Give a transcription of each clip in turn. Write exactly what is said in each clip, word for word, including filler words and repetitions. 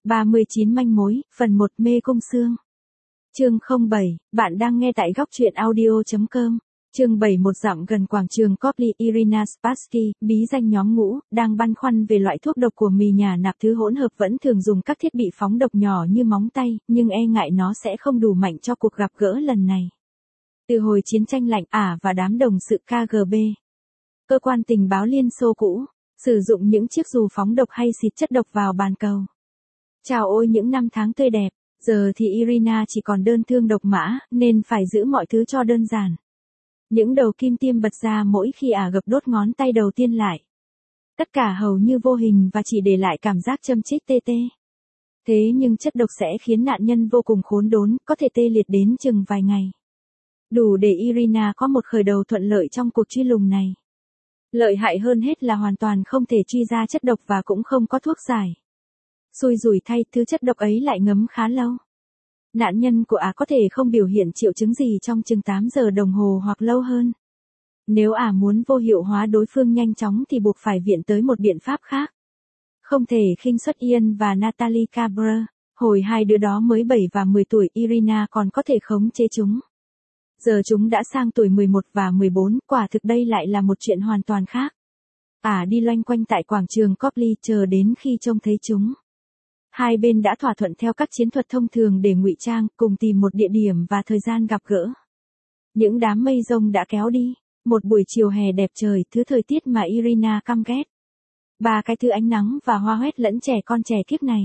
ba mươi chín manh mối, phần một mê cung xương. Chương không bảy, bạn đang nghe tại góc truyện audio chấm com. Chương bảy một dặm gần quảng trường Copley, Irina Spassky, bí danh nhóm ngũ, đang băn khoăn về loại thuốc độc của mì nhà nạp thứ hỗn hợp vẫn thường dùng các thiết bị phóng độc nhỏ như móng tay, nhưng e ngại nó sẽ không đủ mạnh cho cuộc gặp gỡ lần này. Từ hồi chiến tranh lạnh, Ả và đám đồng sự K G B, cơ quan tình báo Liên Xô cũ, sử dụng những chiếc dù phóng độc hay xịt chất độc vào bàn cầu. Chào ôi những năm tháng tươi đẹp, giờ thì Irina chỉ còn đơn thương độc mã, nên phải giữ mọi thứ cho đơn giản. Những đầu kim tiêm bật ra mỗi khi Ả gập đốt ngón tay đầu tiên lại. Tất cả hầu như vô hình và chỉ để lại cảm giác châm chích tê tê. Thế nhưng chất độc sẽ khiến nạn nhân vô cùng khốn đốn, có thể tê liệt đến chừng vài ngày. Đủ để Irina có một khởi đầu thuận lợi trong cuộc truy lùng này. Lợi hại hơn hết là hoàn toàn không thể truy ra chất độc và cũng không có thuốc giải. Xui rủi thay, thứ chất độc ấy lại ngấm khá lâu. Nạn nhân của Ả có thể không biểu hiện triệu chứng gì trong chừng tám giờ đồng hồ hoặc lâu hơn. Nếu Ả muốn vô hiệu hóa đối phương nhanh chóng thì buộc phải viện tới một biện pháp khác. Không thể khinh suất Ian và Natalie Cabreux. Hồi hai đứa đó mới bảy và mười tuổi, Irina còn có thể khống chế chúng. Giờ chúng đã sang tuổi mười một và mười bốn, quả thực đây lại là một chuyện hoàn toàn khác. Ả đi loanh quanh tại quảng trường Copley chờ đến khi trông thấy chúng. Hai bên đã thỏa thuận theo các chiến thuật thông thường để ngụy trang, cùng tìm một địa điểm và thời gian gặp gỡ. Những đám mây rông đã kéo đi, một buổi chiều hè đẹp trời, thứ thời tiết mà Irina căm ghét. Ba cái thứ ánh nắng và hoa hoét lẫn trẻ con trẻ kiếp này.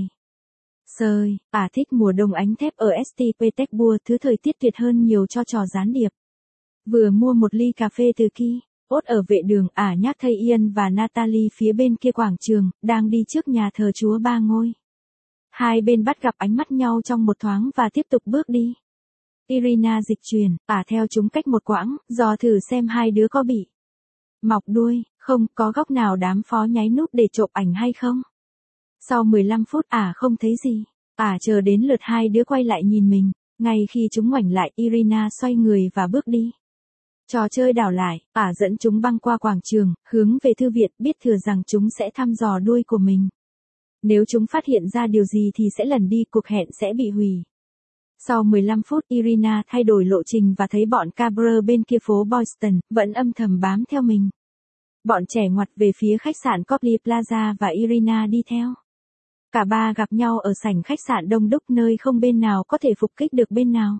Sơi, Ả thích mùa đông ánh thép ở Saint Petersburg, thứ thời tiết tuyệt hơn nhiều cho trò gián điệp. Vừa mua một ly cà phê từ Ki, ốt ở vệ đường, Ả nhắc thấy Ian và Natalie phía bên kia quảng trường, đang đi trước nhà thờ Chúa Ba Ngôi. Hai bên bắt gặp ánh mắt nhau trong một thoáng và tiếp tục bước đi. Irina dịch chuyển, Ả theo chúng cách một quãng, dò thử xem hai đứa có bị mọc đuôi, không có góc nào đám phó nháy nút để chụp ảnh hay không. Sau mười lăm phút Ả không thấy gì. Ả chờ đến lượt hai đứa quay lại nhìn mình. Ngay khi chúng ngoảnh lại, Irina xoay người và bước đi. Trò chơi đảo lại, Ả dẫn chúng băng qua quảng trường, hướng về thư viện, biết thừa rằng chúng sẽ thăm dò đuôi của mình. Nếu chúng phát hiện ra điều gì thì sẽ lẩn đi, cuộc hẹn sẽ bị hủy. Sau mười lăm phút, Irina thay đổi lộ trình và thấy bọn Cabreux bên kia phố Boston, vẫn âm thầm bám theo mình. Bọn trẻ ngoặt về phía khách sạn Copley Plaza và Irina đi theo. Cả ba gặp nhau ở sảnh khách sạn đông đúc, nơi không bên nào có thể phục kích được bên nào.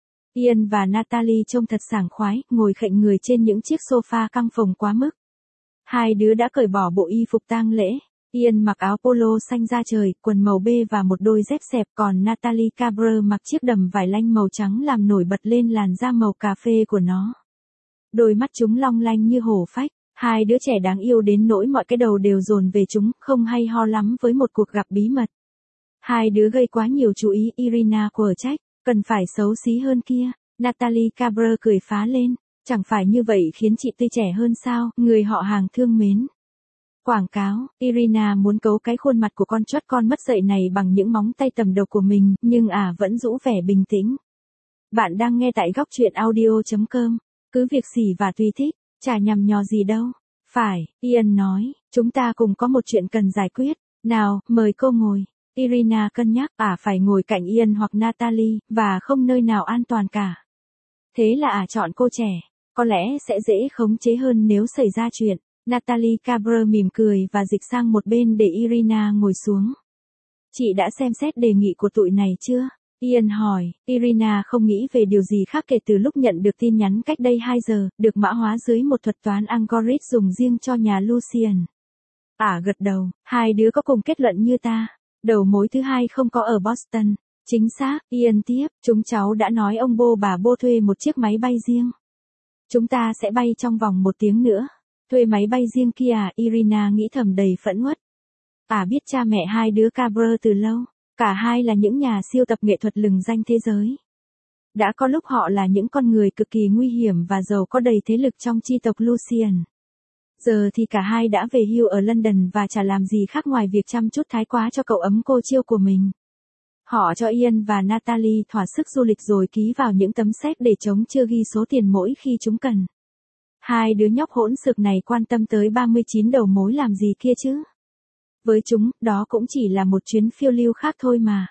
Ian và Natalie trông thật sảng khoái, ngồi khệnh người trên những chiếc sofa căng phồng quá mức. Hai đứa đã cởi bỏ bộ y phục tang lễ. Ian mặc áo polo xanh da trời, quần màu bê và một đôi dép xẹp, còn Natalie Cabreux mặc chiếc đầm vải lanh màu trắng làm nổi bật lên làn da màu cà phê của nó. Đôi mắt chúng long lanh như hổ phách. Hai đứa trẻ đáng yêu đến nỗi mọi cái đầu đều dồn về chúng, không hay ho lắm với một cuộc gặp bí mật. Hai đứa gây quá nhiều chú ý, Irina quở trách, cần phải xấu xí hơn kia. Natalie Cabreux cười phá lên, chẳng phải như vậy khiến chị tươi trẻ hơn sao, người họ hàng thương mến. Quảng cáo, Irina muốn cấu cái khuôn mặt của con chót con mất dạy này bằng những móng tay tầm độc của mình, nhưng Ả vẫn giữ vẻ bình tĩnh. Bạn đang nghe tại góc truyện audio chấm com, cứ việc xỉ và tùy thích. Chả nhằm nhò gì đâu. Phải, Ian nói, chúng ta cùng có một chuyện cần giải quyết. Nào, mời cô ngồi. Irina cân nhắc, Ả phải ngồi cạnh Ian hoặc Natalie, và không nơi nào an toàn cả. Thế là Ả chọn cô trẻ. Có lẽ sẽ dễ khống chế hơn nếu xảy ra chuyện. Natalie Cabreux mỉm cười và dịch sang một bên để Irina ngồi xuống. Chị đã xem xét đề nghị của tụi này chưa? Ian hỏi. Irina không nghĩ về điều gì khác kể từ lúc nhận được tin nhắn cách đây hai giờ, được mã hóa dưới một thuật toán algorithm dùng riêng cho nhà Lucian. Ả gật đầu, hai đứa có cùng kết luận như ta. Đầu mối thứ hai không có ở Boston. Chính xác, Ian tiếp, chúng cháu đã nói ông bô bà bô thuê một chiếc máy bay riêng. Chúng ta sẽ bay trong vòng một tiếng nữa. Thuê máy bay riêng kia à? Irina nghĩ thầm đầy phẫn uất. Ả biết cha mẹ hai đứa Cabreux từ lâu. Cả hai là những nhà siêu tập nghệ thuật lừng danh thế giới. Đã có lúc họ là những con người cực kỳ nguy hiểm và giàu có đầy thế lực trong chi tộc Lucian. Giờ thì cả hai đã về hưu ở London và chả làm gì khác ngoài việc chăm chút thái quá cho cậu ấm cô chiêu của mình. Họ cho Ian và Natalie thỏa sức du lịch rồi ký vào những tấm séc để chống chưa ghi số tiền mỗi khi chúng cần. Hai đứa nhóc hỗn xược này quan tâm tới ba mươi chín đầu mối làm gì kia chứ? Với chúng, đó cũng chỉ là một chuyến phiêu lưu khác thôi mà.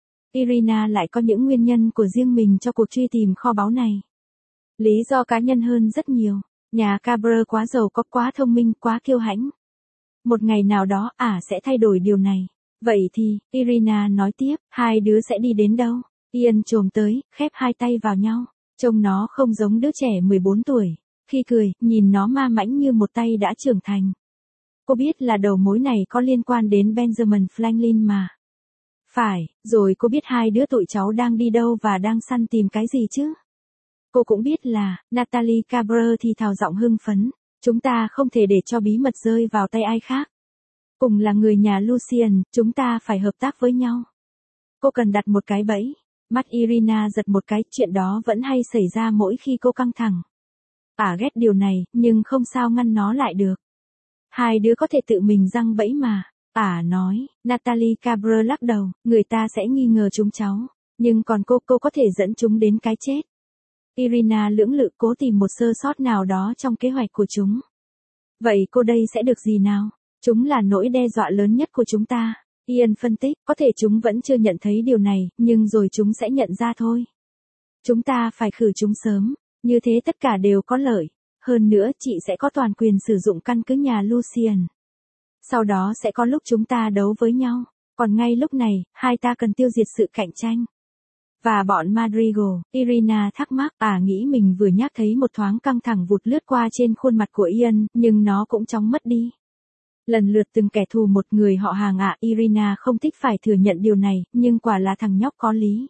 Irina lại có những nguyên nhân của riêng mình cho cuộc truy tìm kho báu này. Lý do cá nhân hơn rất nhiều. Nhà Cabrer quá giàu có, quá thông minh, quá kiêu hãnh. Một ngày nào đó ả à sẽ thay đổi điều này. Vậy thì, Irina nói tiếp, hai đứa sẽ đi đến đâu? Ian chồm tới, khép hai tay vào nhau. Trông nó không giống đứa trẻ mười bốn tuổi. Khi cười, nhìn nó ma mãnh như một tay đã trưởng thành. Cô biết là đầu mối này có liên quan đến Benjamin Franklin mà. Phải, rồi cô biết hai đứa tụi cháu đang đi đâu và đang săn tìm cái gì chứ? Cô cũng biết là, Natalie Cabrer thì thào giọng hưng phấn. Chúng ta không thể để cho bí mật rơi vào tay ai khác. Cùng là người nhà Lucien, chúng ta phải hợp tác với nhau. Cô cần đặt một cái bẫy. Mắt Irina giật một cái, chuyện đó vẫn hay xảy ra mỗi khi cô căng thẳng. Ả ghét điều này, nhưng không sao ngăn nó lại được. Hai đứa có thể tự mình giăng bẫy mà. Ả nói, Natalie Cabrer lắc đầu, người ta sẽ nghi ngờ chúng cháu. Nhưng còn cô, cô có thể dẫn chúng đến cái chết. Irina lưỡng lự cố tìm một sơ sót nào đó trong kế hoạch của chúng. Vậy cô đây sẽ được gì nào? Chúng là nỗi đe dọa lớn nhất của chúng ta. Ian phân tích, có thể chúng vẫn chưa nhận thấy điều này, nhưng rồi chúng sẽ nhận ra thôi. Chúng ta phải khử chúng sớm, như thế tất cả đều có lợi. Hơn nữa chị sẽ có toàn quyền sử dụng căn cứ nhà Lucien. Sau đó sẽ có lúc chúng ta đấu với nhau, còn ngay lúc này, hai ta cần tiêu diệt sự cạnh tranh. Và bọn Madrigal, Irina thắc mắc, à nghĩ mình vừa nhắc thấy một thoáng căng thẳng vụt lướt qua trên khuôn mặt của Ian, nhưng nó cũng chóng mất đi. Lần lượt từng kẻ thù một người họ hàng ạ, à, Irina không thích phải thừa nhận điều này, nhưng quả là thằng nhóc có lý.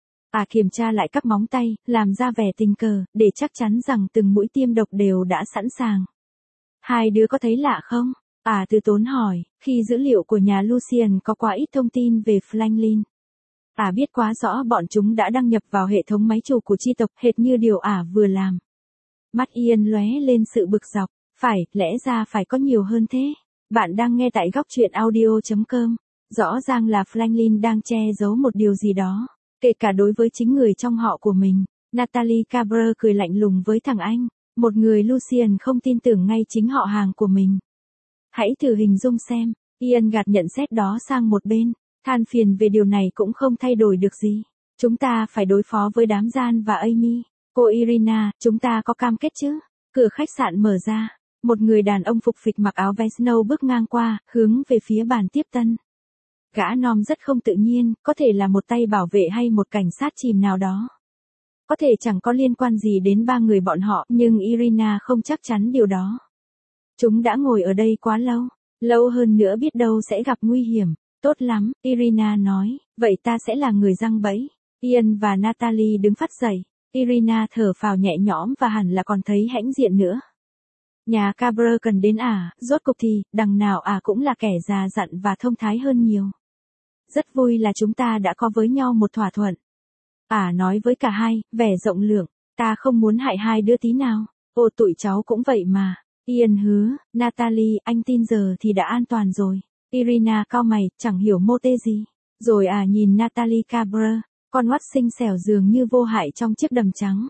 À kiểm tra lại các móng tay, làm ra vẻ tình cờ, để chắc chắn rằng từng mũi tiêm độc đều đã sẵn sàng. Hai đứa có thấy lạ không? À từ tốn hỏi, khi dữ liệu của nhà Lucien có quá ít thông tin về Franklin. Ả à biết quá rõ bọn chúng đã đăng nhập vào hệ thống máy chủ của chi tộc, hệt như điều Ả à vừa làm. Mắt Ian lóe lên sự bực dọc, phải, lẽ ra phải có nhiều hơn thế. Bạn đang nghe tại góc truyện audio chấm com. Rõ ràng là Franklin đang che giấu một điều gì đó, kể cả đối với chính người trong họ của mình. Natalie Cabrer cười lạnh lùng với thằng anh, một người Lucien không tin tưởng ngay chính họ hàng của mình. Hãy thử hình dung xem, Ian gạt nhận xét đó sang một bên. Than phiền về điều này cũng không thay đổi được gì. Chúng ta phải đối phó với đám gian và Amy. Cô Irina, chúng ta có cam kết chứ? Cửa khách sạn mở ra. Một người đàn ông phục phịch mặc áo vest snow bước ngang qua, hướng về phía bàn tiếp tân. Gã nom rất không tự nhiên, có thể là một tay bảo vệ hay một cảnh sát chìm nào đó. Có thể chẳng có liên quan gì đến ba người bọn họ, nhưng Irina không chắc chắn điều đó. Chúng đã ngồi ở đây quá lâu. Lâu hơn nữa biết đâu sẽ gặp nguy hiểm. Tốt lắm, Irina nói, vậy ta sẽ là người giăng bẫy. Ian và Natalie đứng phắt dậy. Irina thở phào nhẹ nhõm và hẳn là còn thấy hãnh diện nữa. Nhà Cabrer cần đến ả, à, rốt cục thì, đằng nào ả à cũng là kẻ già dặn và thông thái hơn nhiều. Rất vui là chúng ta đã có với nhau một thỏa thuận. Ả à nói với cả hai, vẻ rộng lượng, ta không muốn hại hai đứa tí nào. Ô tụi cháu cũng vậy mà. Ian hứa, Natalie, anh tin giờ thì đã an toàn rồi. Irina cau mày, chẳng hiểu mô tê gì. Rồi à nhìn Natalie Cabrer, con oắt xinh xẻo dường như vô hại trong chiếc đầm trắng.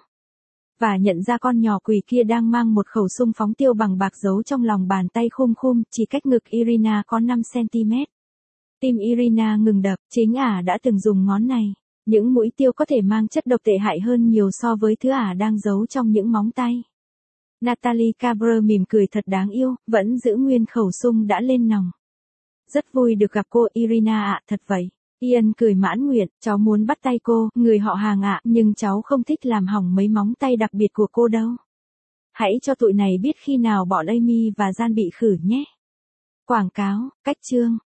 Và nhận ra con nhỏ quỷ kia đang mang một khẩu súng phóng tiêu bằng bạc giấu trong lòng bàn tay khum khum, chỉ cách ngực Irina có năm xăng-ti-mét. Tim Irina ngừng đập, chính ả đã từng dùng ngón này. Những mũi tiêu có thể mang chất độc tệ hại hơn nhiều so với thứ ả đang giấu trong những móng tay. Natalie Cabrer mỉm cười thật đáng yêu, vẫn giữ nguyên khẩu súng đã lên nòng. Rất vui được gặp cô Irina ạ, thật vậy. Ian cười mãn nguyện, cháu muốn bắt tay cô, người họ hàng ạ, nhưng cháu không thích làm hỏng mấy móng tay đặc biệt của cô đâu. Hãy cho tụi này biết khi nào bọn Amy và Gian bị khử nhé. Quảng cáo, cách chương.